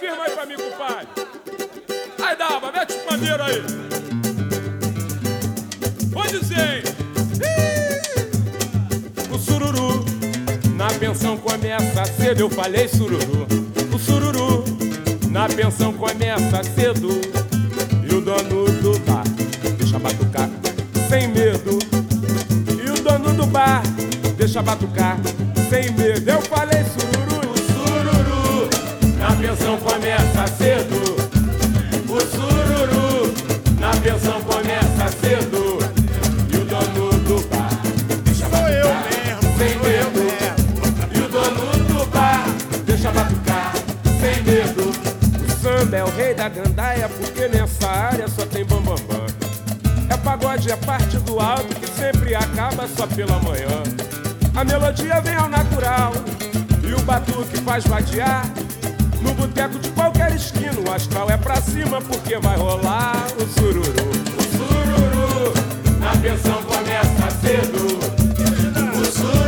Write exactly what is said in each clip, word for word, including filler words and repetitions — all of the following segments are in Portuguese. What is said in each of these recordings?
firma aí pra mim, compadre. Aí, Dalva, mete o pandeiro aí. Vou dizer, o sururu na pensão começa cedo. Eu falei sururu. O sururu na pensão começa cedo. E o dono do bar deixa batucar sem medo. E o dono do bar deixa batucar sem medo. Eu falei sururu. O sururu na pensão começa cedo. O sururu na pensão começa cedo. E o dono do bar deixa batucar sem medo. E o dono do bar deixa batucar sem medo. O samba é o rei da gandaia, porque nessa área só tem bambambam. Bam, bam. É pagode, é parte do alto que sempre acaba só pela manhã. A melodia vem ao natural e o batuque faz vadiar. No boteco de qualquer esquina o astral é pra cima, porque vai rolar o sururu. O sururu na pensão começa cedo. O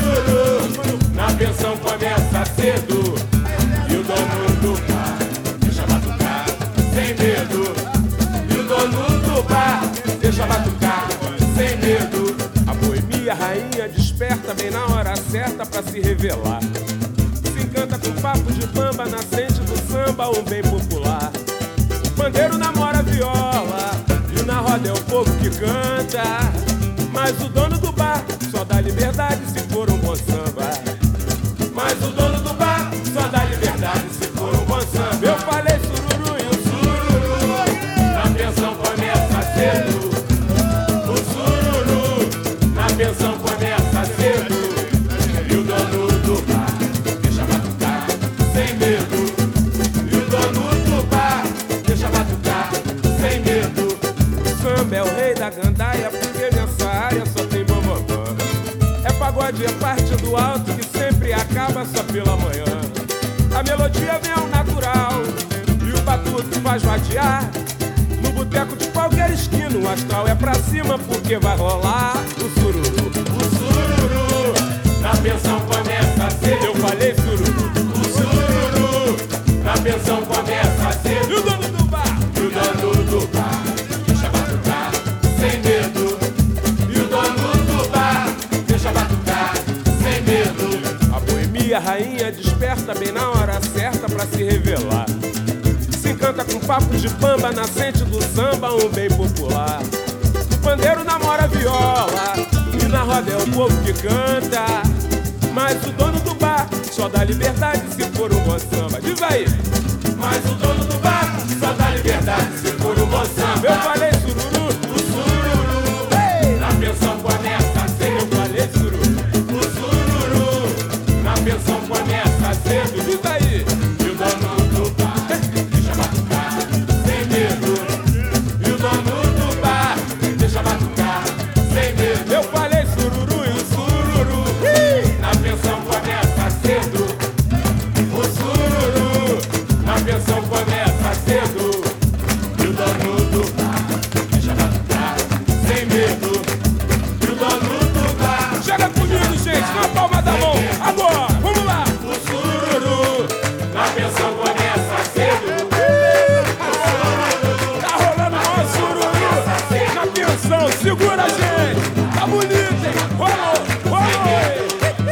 sururu na pensão começa cedo. E o dono do bar deixa batucar sem medo. E o dono do bar deixa batucar sem medo. A boemia rainha desperta bem na hora certa pra se revelar. Se encanta com papo de bamba, nascente do samba, um bem popular. O pandeiro namora a viola e o na roda é o povo que canta. Mas o dono do bar só dá liberdade se for um bom samba. Mas o dono do bar só dá liberdade se for um bom samba. Eu falei sururu e o sururu na pensão começa cedo. O sururu na pensão começa cedo. E o dono do bar deixa batucar sem medo. E o dono do bar deixa batucar sem medo. O samba é o rei da gandaia, porque nessa área só tem bambambam. É pagode, é parte do alto que sempre acaba só pela manhã. A melodia vem ao natural e o batuque faz vadiar. No boteco de qualquer esquina o astral é pra cima, porque vai rolar o sururu. O sururu na pensão começa cedo. Eu falei sururu. O sururu na pensão começa cedo. E o dono do bar? E o dono do bar deixa batucar sem medo. E o dono do bar deixa batucar sem medo. A boemia rainha desperta bem na hora certa pra se revelar. Se encanta com papo de bamba, nascente do samba, um bem popular. O pandeiro namora a viola e na roda é o povo que canta. Mas o dono do bar só dá liberdade se for um bom samba. Diz aí! Mas o dono do bar só dá liberdade se for um bom samba. Eu falei sururu. O sururu hey! Na pensão começa cedo. Eu falei sururu. O sururu na pensão começa cedo. Diz aí! E o dono do bar deixa batucar sem medo. E o dono do bar deixa batucar sem medo. Eu falei sururu e o sururu hey! Na pensão começa cedo. O sururu na pensão começa cedo. E o dono do bar deixa batucar sem medo. E o dono do bar chega comigo, gente, na palma da mão. Agora, vamos lá. O sururu na pensão começa cedo. Tá rolando o sururu na pensão. Segura a gente. Tá bonito, hein? Rolou, rolou.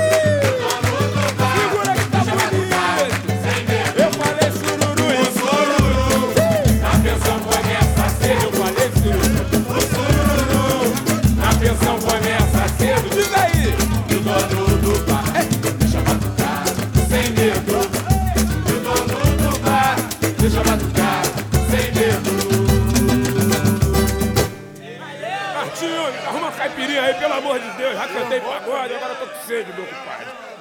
Segura que tá bonito. Eu falei sururu e sururu na pensão começa cedo. Eu falei sururu. O sururu na pensão começa cedo. Diz aí. E o dono do bar deixa batucar sem medo. E o dono do bar deixa batucar sem medo. Martinho, arruma uma caipirinha aí, pelo amor de Deus. Já cantei pagode, agora tô com sede, meu compadre.